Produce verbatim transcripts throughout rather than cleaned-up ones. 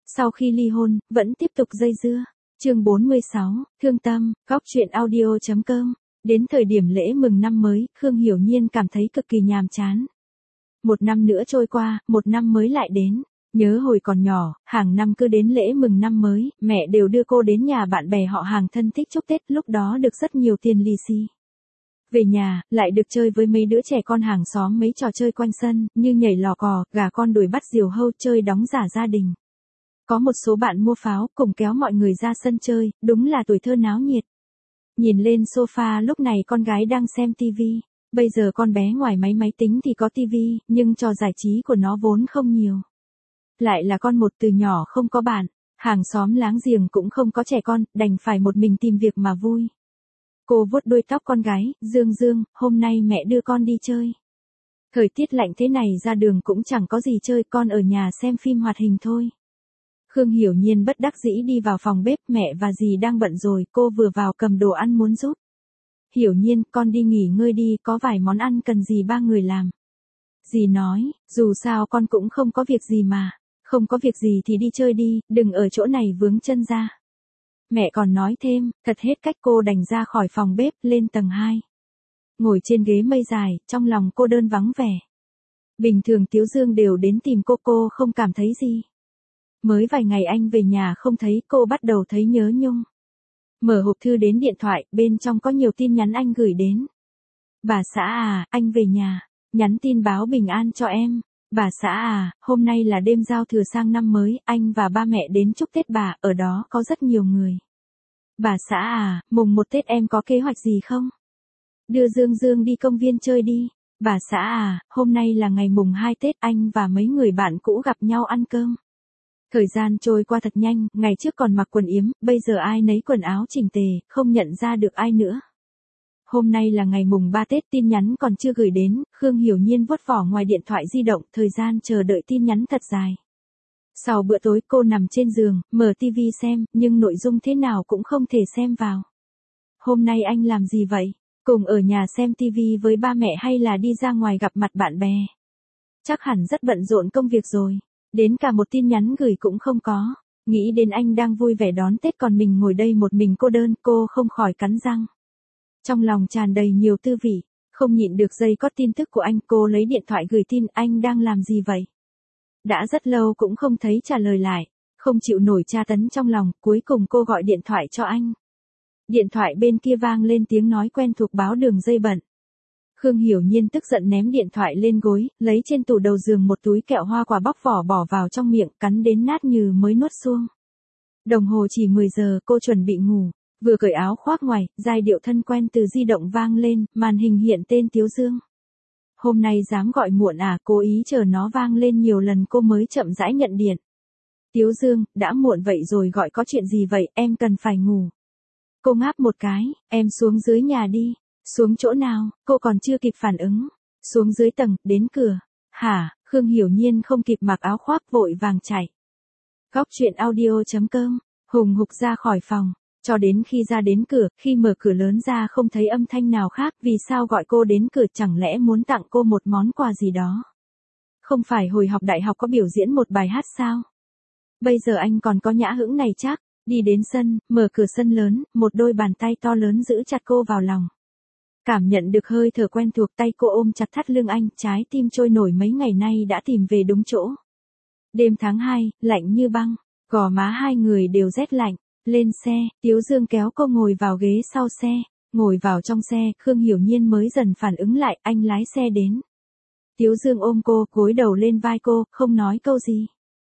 Sau khi ly hôn, vẫn tiếp tục dây dưa. Chương bốn mươi sáu, Thương Tâm, góc truyện audio chấm com. Đến thời điểm lễ mừng năm mới, Khương Hiểu Nhiên cảm thấy cực kỳ nhàm chán. Một năm nữa trôi qua, một năm mới lại đến. Nhớ hồi còn nhỏ, hàng năm cứ đến lễ mừng năm mới, mẹ đều đưa cô đến nhà bạn bè họ hàng thân thích chúc Tết, lúc đó được rất nhiều tiền lì xì. Về nhà, lại được chơi với mấy đứa trẻ con hàng xóm mấy trò chơi quanh sân, như nhảy lò cò, gà con đuổi bắt diều hâu, chơi đóng giả gia đình. Có một số bạn mua pháo, cùng kéo mọi người ra sân chơi, đúng là tuổi thơ náo nhiệt. Nhìn lên sofa lúc này con gái đang xem tivi. Bây giờ con bé ngoài máy máy tính thì có tivi, nhưng trò giải trí của nó vốn không nhiều. Lại là con một từ nhỏ không có bạn, hàng xóm láng giềng cũng không có trẻ con, đành phải một mình tìm việc mà vui. Cô vuốt đuôi tóc con gái, Dương Dương, hôm nay mẹ đưa con đi chơi. Thời tiết lạnh thế này ra đường cũng chẳng có gì chơi, con ở nhà xem phim hoạt hình thôi. Khương Hiểu Nhiên bất đắc dĩ đi vào phòng bếp, mẹ và dì đang bận rồi, cô vừa vào cầm đồ ăn muốn giúp. Hiểu Nhiên, con đi nghỉ ngơi đi, có vài món ăn cần dì ba người làm. Dì nói, dù sao con cũng không có việc gì mà, không có việc gì thì đi chơi đi, đừng ở chỗ này vướng chân ra. Mẹ còn nói thêm, thật hết cách cô đành ra khỏi phòng bếp, lên tầng hai. Ngồi trên ghế mây dài, trong lòng cô đơn vắng vẻ. Bình thường Tiếu Dương đều đến tìm cô, cô không cảm thấy gì. Mới vài ngày anh về nhà không thấy, cô bắt đầu thấy nhớ nhung. Mở hộp thư đến điện thoại, bên trong có nhiều tin nhắn anh gửi đến. Bà xã à, anh về nhà, nhắn tin báo bình an cho em. Bà xã à, hôm nay là đêm giao thừa sang năm mới, anh và ba mẹ đến chúc Tết bà, ở đó có rất nhiều người. Bà xã à, mùng một Tết em có kế hoạch gì không? Đưa Dương Dương đi công viên chơi đi. Bà xã à, hôm nay là ngày mùng hai Tết, anh và mấy người bạn cũ gặp nhau ăn cơm. Thời gian trôi qua thật nhanh, ngày trước còn mặc quần yếm, bây giờ ai nấy quần áo chỉnh tề, không nhận ra được ai nữa. Hôm nay là ngày mùng ba Tết, tin nhắn còn chưa gửi đến, Khương Hiểu Nhiên vuốt vỏ ngoài điện thoại di động, thời gian chờ đợi tin nhắn thật dài. Sau bữa tối cô nằm trên giường, mở tivi xem, nhưng nội dung thế nào cũng không thể xem vào. Hôm nay anh làm gì vậy? Cùng ở nhà xem tivi với ba mẹ hay là đi ra ngoài gặp mặt bạn bè? Chắc hẳn rất bận rộn công việc rồi. Đến cả một tin nhắn gửi cũng không có. Nghĩ đến anh đang vui vẻ đón Tết còn mình ngồi đây một mình cô đơn, cô không khỏi cắn răng. Trong lòng tràn đầy nhiều tư vị, không nhịn được giây có tin tức của anh, cô lấy điện thoại gửi tin, anh đang làm gì vậy? Đã rất lâu cũng không thấy trả lời lại, không chịu nổi tra tấn trong lòng, cuối cùng cô gọi điện thoại cho anh. Điện thoại bên kia vang lên tiếng nói quen thuộc báo đường dây bận. Khương Hiểu Nhiên tức giận ném điện thoại lên gối, lấy trên tủ đầu giường một túi kẹo hoa quả bóc vỏ bỏ vào trong miệng, cắn đến nát như mới nuốt xuông. Đồng hồ chỉ mười giờ, cô chuẩn bị ngủ, vừa cởi áo khoác ngoài, giai điệu thân quen từ di động vang lên, màn hình hiện tên Tiếu Dương. Hôm nay dám gọi muộn à, cố ý chờ nó vang lên nhiều lần cô mới chậm rãi nhận điện. Tiếu Dương, đã muộn vậy rồi gọi có chuyện gì vậy, em cần phải ngủ. Cô ngáp một cái, em xuống dưới nhà đi. Xuống chỗ nào, cô còn chưa kịp phản ứng. Xuống dưới tầng, đến cửa. Hả, Khương Hiểu Nhiên không kịp mặc áo khoác vội vàng chạy. Góc truyện audio chấm com, hùng hục ra khỏi phòng. Cho đến khi ra đến cửa, khi mở cửa lớn ra không thấy âm thanh nào khác, vì sao gọi cô đến cửa, chẳng lẽ muốn tặng cô một món quà gì đó. Không phải hồi học đại học có biểu diễn một bài hát sao? Bây giờ anh còn có nhã hứng này chắc. Đi đến sân, mở cửa sân lớn, một đôi bàn tay to lớn giữ chặt cô vào lòng. Cảm nhận được hơi thở quen thuộc, tay cô ôm chặt thắt lưng anh, trái tim trôi nổi mấy ngày nay đã tìm về đúng chỗ. Đêm tháng hai, lạnh như băng, gò má hai người đều rét lạnh. Lên xe, Tiếu Dương kéo cô ngồi vào ghế sau xe, ngồi vào trong xe, Khương Hiểu Nhiên mới dần phản ứng lại, anh lái xe đến. Tiếu Dương ôm cô, gối đầu lên vai cô, không nói câu gì.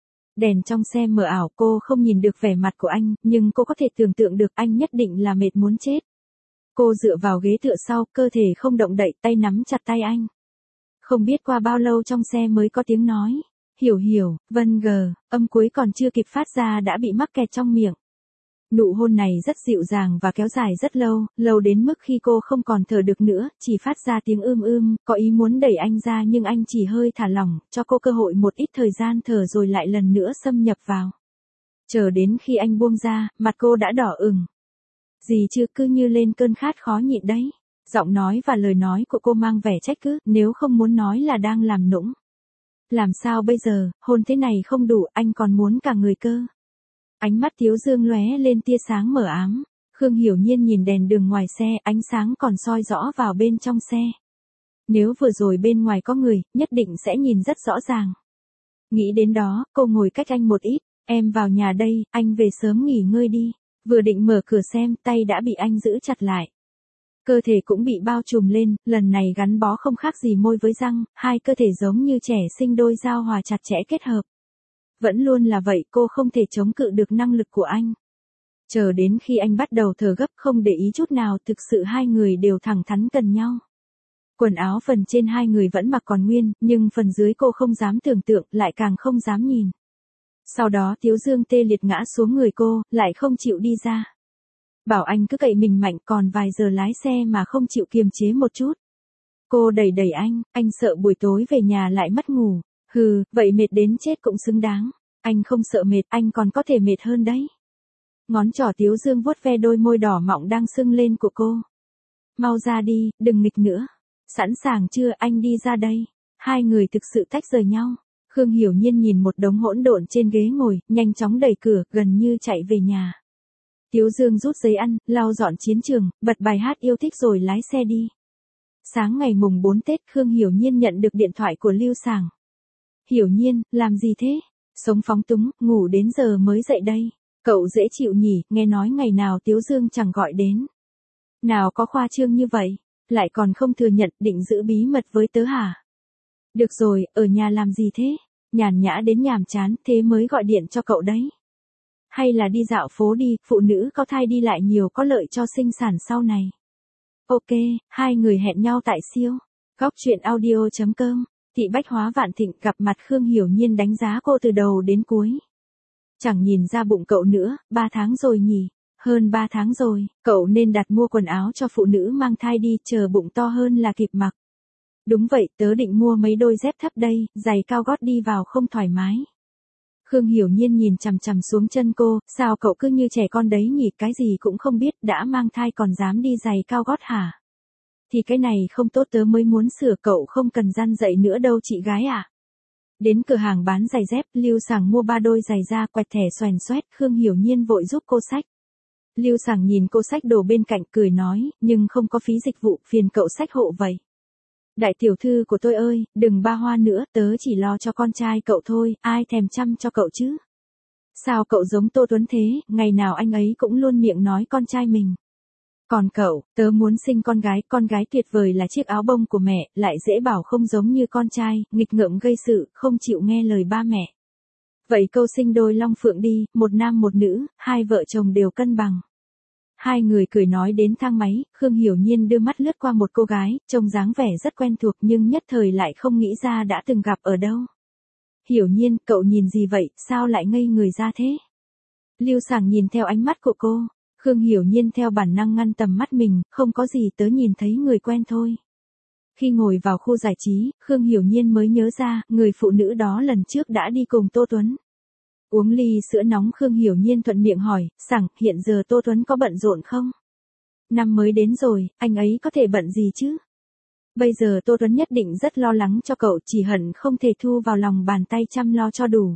Đèn trong xe mờ ảo, cô không nhìn được vẻ mặt của anh, nhưng cô có thể tưởng tượng được anh nhất định là mệt muốn chết. Cô dựa vào ghế tựa sau, cơ thể không động đậy, tay nắm chặt tay anh. Không biết qua bao lâu trong xe mới có tiếng nói. Hiểu hiểu, vân gờ, âm cuối còn chưa kịp phát ra đã bị mắc kẹt trong miệng. Nụ hôn này rất dịu dàng và kéo dài rất lâu, lâu đến mức khi cô không còn thở được nữa, chỉ phát ra tiếng ưm ưm, có ý muốn đẩy anh ra nhưng anh chỉ hơi thả lỏng, cho cô cơ hội một ít thời gian thở rồi lại lần nữa xâm nhập vào. Chờ đến khi anh buông ra, mặt cô đã đỏ ửng. Gì chứ, cứ như lên cơn khát khó nhịn đấy. Giọng nói và lời nói của cô mang vẻ trách cứ, nếu không muốn nói là đang làm nũng. Làm sao bây giờ, hôn thế này không đủ, anh còn muốn cả người cơ. Ánh mắt Tiếu Dương lóe lên tia sáng mờ ám. Khương Hiểu Nhiên nhìn đèn đường ngoài xe, ánh sáng còn soi rõ vào bên trong xe. Nếu vừa rồi bên ngoài có người, nhất định sẽ nhìn rất rõ ràng. Nghĩ đến đó, cô ngồi cách anh một ít, em vào nhà đây, anh về sớm nghỉ ngơi đi. Vừa định mở cửa xem, tay đã bị anh giữ chặt lại. Cơ thể cũng bị bao trùm lên, lần này gắn bó không khác gì môi với răng, hai cơ thể giống như trẻ sinh đôi dao hòa chặt chẽ kết hợp. Vẫn luôn là vậy, cô không thể chống cự được năng lực của anh. Chờ đến khi anh bắt đầu thở gấp không để ý chút nào, thực sự hai người đều thẳng thắn cần nhau. Quần áo phần trên hai người vẫn mặc còn nguyên, nhưng phần dưới cô không dám tưởng tượng, lại càng không dám nhìn. Sau đó Tiếu Dương tê liệt ngã xuống người cô, lại không chịu đi ra. Bảo anh cứ cậy mình mạnh, còn vài giờ lái xe mà không chịu kiềm chế một chút. Cô đẩy đẩy anh, anh sợ buổi tối về nhà lại mất ngủ. Hừ, vậy mệt đến chết cũng xứng đáng. Anh không sợ mệt, anh còn có thể mệt hơn đấy. Ngón trỏ Tiếu Dương vuốt ve đôi môi đỏ mọng đang sưng lên của cô. Mau ra đi, đừng nghịch nữa. Sẵn sàng chưa, anh đi ra đây. Hai người thực sự tách rời nhau. Khương Hiểu Nhiên nhìn một đống hỗn độn trên ghế ngồi, nhanh chóng đẩy cửa, gần như chạy về nhà. Tiếu Dương rút giấy ăn, lau dọn chiến trường, bật bài hát yêu thích rồi lái xe đi. Sáng ngày mùng bốn Tết, Khương Hiểu Nhiên nhận được điện thoại của Lưu Sảng. Hiểu Nhiên, làm gì thế? Sống phóng túng, ngủ đến giờ mới dậy đây. Cậu dễ chịu nhỉ, nghe nói ngày nào Tiếu Dương chẳng gọi đến. Nào có khoa trương như vậy, lại còn không thừa nhận, định giữ bí mật với tớ hả? Được rồi, ở nhà làm gì thế? Nhàn nhã đến nhàm chán, thế mới gọi điện cho cậu đấy. Hay là đi dạo phố đi, phụ nữ có thai đi lại nhiều có lợi cho sinh sản sau này. Ok, hai người hẹn nhau tại siêu. Góc truyện audio chấm com. Thị Bách Hóa Vạn Thịnh, gặp mặt Khương Hiểu Nhiên đánh giá cô từ đầu đến cuối. Chẳng nhìn ra bụng cậu nữa, ba tháng rồi nhỉ? Hơn ba tháng rồi, cậu nên đặt mua quần áo cho phụ nữ mang thai đi, chờ bụng to hơn là kịp mặc. Đúng vậy, tớ định mua mấy đôi dép thấp đây, giày cao gót đi vào không thoải mái. Khương Hiểu Nhiên nhìn chằm chằm xuống chân cô, sao cậu cứ như trẻ con đấy nhỉ, cái gì cũng không biết, đã mang thai còn dám đi giày cao gót hả? Thì cái này không tốt, tớ mới muốn sửa, cậu không cần răn dậy nữa đâu chị gái ạ. À? Đến cửa hàng bán giày dép, Lưu Sảng mua ba đôi giày ra, quẹt thẻ xoèn xoét, Khương Hiểu Nhiên vội giúp cô xách. Lưu Sảng nhìn cô xách đồ bên cạnh, cười nói, nhưng không có phí dịch vụ, phiền cậu xách hộ vậy. Đại tiểu thư của tôi ơi, đừng ba hoa nữa, tớ chỉ lo cho con trai cậu thôi, ai thèm chăm cho cậu chứ? Sao cậu giống Tô Tuấn thế, ngày nào anh ấy cũng luôn miệng nói con trai mình. Còn cậu, tớ muốn sinh con gái, con gái tuyệt vời là chiếc áo bông của mẹ, lại dễ bảo không giống như con trai, nghịch ngợm gây sự, không chịu nghe lời ba mẹ. Vậy câu sinh đôi long phượng đi, một nam một nữ, hai vợ chồng đều cân bằng. Hai người cười nói đến thang máy, Khương Hiểu Nhiên đưa mắt lướt qua một cô gái, trông dáng vẻ rất quen thuộc nhưng nhất thời lại không nghĩ ra đã từng gặp ở đâu. Hiểu Nhiên, cậu nhìn gì vậy, sao lại ngây người ra thế? Lưu Sảng nhìn theo ánh mắt của cô, Khương Hiểu Nhiên theo bản năng ngăn tầm mắt mình, không có gì, tớ nhìn thấy người quen thôi. Khi ngồi vào khu giải trí, Khương Hiểu Nhiên mới nhớ ra, người phụ nữ đó lần trước đã đi cùng Tô Tuấn. Uống ly sữa nóng, Khương Hiểu Nhiên thuận miệng hỏi, Sảng, hiện giờ Tô Tuấn có bận rộn không? Năm mới đến rồi, anh ấy có thể bận gì chứ? Bây giờ Tô Tuấn nhất định rất lo lắng cho cậu, chỉ hận không thể thu vào lòng bàn tay chăm lo cho đủ.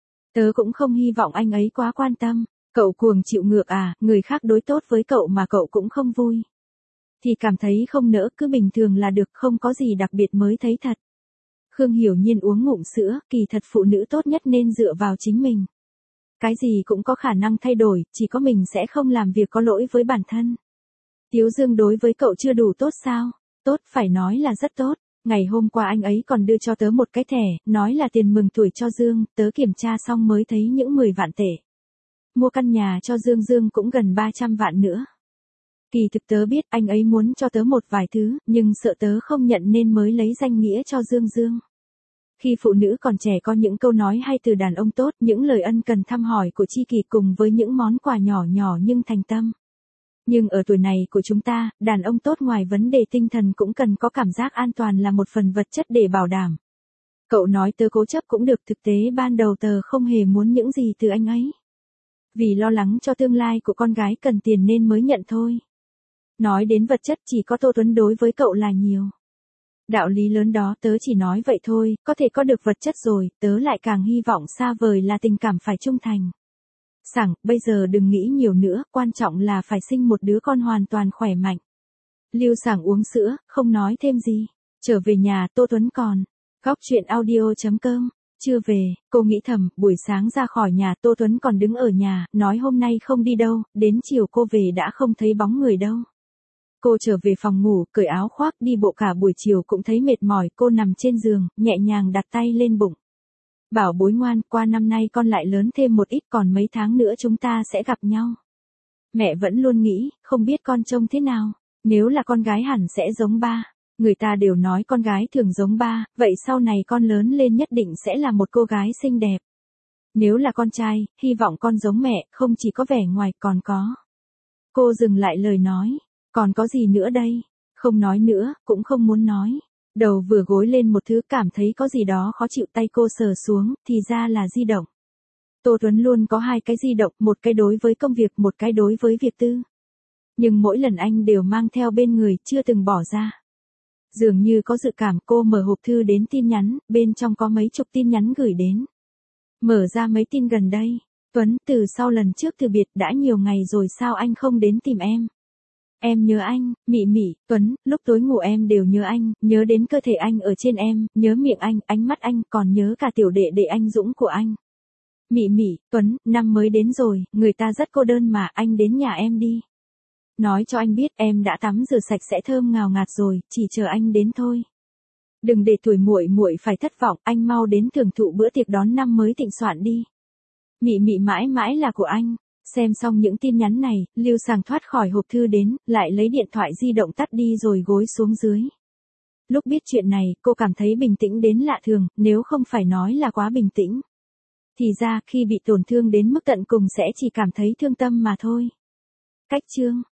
Tớ cũng không hy vọng anh ấy quá quan tâm. Cậu cuồng chịu ngược à, người khác đối tốt với cậu mà cậu cũng không vui. Thì cảm thấy không nỡ, cứ bình thường là được, không có gì đặc biệt mới thấy thật. Khương Hiểu Nhiên uống ngụm sữa, kỳ thật phụ nữ tốt nhất nên dựa vào chính mình. Cái gì cũng có khả năng thay đổi, chỉ có mình sẽ không làm việc có lỗi với bản thân. Tiếu Dương đối với cậu chưa đủ tốt sao? Tốt, phải nói là rất tốt. Ngày hôm qua anh ấy còn đưa cho tớ một cái thẻ, nói là tiền mừng tuổi cho Dương, tớ kiểm tra xong mới thấy những mười vạn tệ. Mua căn nhà cho Dương Dương cũng gần ba trăm vạn nữa. Kỳ thực tớ biết anh ấy muốn cho tớ một vài thứ, nhưng sợ tớ không nhận nên mới lấy danh nghĩa cho Dương Dương. Khi phụ nữ còn trẻ có những câu nói hay từ đàn ông tốt, những lời ân cần thăm hỏi của tri kỷ cùng với những món quà nhỏ nhỏ nhưng thành tâm. Nhưng ở tuổi này của chúng ta, đàn ông tốt ngoài vấn đề tinh thần cũng cần có cảm giác an toàn là một phần vật chất để bảo đảm. Cậu nói tớ cố chấp cũng được, thực tế ban đầu tớ không hề muốn những gì từ anh ấy. Vì lo lắng cho tương lai của con gái cần tiền nên mới nhận thôi. Nói đến vật chất chỉ có Tô Tuấn đối với cậu là nhiều. Đạo lý lớn đó tớ chỉ nói vậy thôi, có thể có được vật chất rồi, tớ lại càng hy vọng xa vời là tình cảm phải trung thành. Sảng, bây giờ đừng nghĩ nhiều nữa, quan trọng là phải sinh một đứa con hoàn toàn khỏe mạnh. Lưu Sảng uống sữa, không nói thêm gì. Trở về nhà, Tô Tuấn còn. Góc chuyện audio chấm com. Chưa về, cô nghĩ thầm, buổi sáng ra khỏi nhà Tô Tuấn còn đứng ở nhà, nói hôm nay không đi đâu, đến chiều cô về đã không thấy bóng người đâu. Cô trở về phòng ngủ, cởi áo khoác, đi bộ cả buổi chiều cũng thấy mệt mỏi, cô nằm trên giường, nhẹ nhàng đặt tay lên bụng. Bảo bối ngoan, qua năm nay con lại lớn thêm một ít, còn mấy tháng nữa chúng ta sẽ gặp nhau. Mẹ vẫn luôn nghĩ, không biết con trông thế nào, nếu là con gái hẳn sẽ giống ba. Người ta đều nói con gái thường giống ba, vậy sau này con lớn lên nhất định sẽ là một cô gái xinh đẹp. Nếu là con trai, hy vọng con giống mẹ, không chỉ có vẻ ngoài còn có. Cô dừng lại lời nói, còn có gì nữa đây? Không nói nữa, cũng không muốn nói. Đầu vừa gối lên một thứ cảm thấy có gì đó khó chịu, tay cô sờ xuống, thì ra là di động. Tô Tuấn luôn có hai cái di động, một cái đối với công việc, một cái đối với việc tư. Nhưng mỗi lần anh đều mang theo bên người, chưa từng bỏ ra. Dường như có dự cảm, cô mở hộp thư đến tin nhắn, bên trong có mấy chục tin nhắn gửi đến. Mở ra mấy tin gần đây. Tuấn, từ sau lần trước từ biệt đã nhiều ngày rồi sao anh không đến tìm em? Em nhớ anh, Mị Mị. Tuấn, lúc tối ngủ em đều nhớ anh, nhớ đến cơ thể anh ở trên em, nhớ miệng anh, ánh mắt anh, còn nhớ cả tiểu đệ đệ anh Dũng của anh. Mị Mị. Tuấn, năm mới đến rồi, người ta rất cô đơn mà, anh đến nhà em đi. Nói cho anh biết em đã tắm rửa sạch sẽ thơm ngào ngạt rồi, chỉ chờ anh đến thôi. Đừng để tuổi muội muội phải thất vọng, anh mau đến thưởng thụ bữa tiệc đón năm mới thịnh soạn đi. Mị Mị mãi mãi là của anh. Xem xong những tin nhắn này, Lưu Sảng thoát khỏi hộp thư đến, lại lấy điện thoại di động tắt đi rồi gối xuống dưới. Lúc biết chuyện này, cô cảm thấy bình tĩnh đến lạ thường, nếu không phải nói là quá bình tĩnh. Thì ra, khi bị tổn thương đến mức tận cùng sẽ chỉ cảm thấy thương tâm mà thôi. Cách chương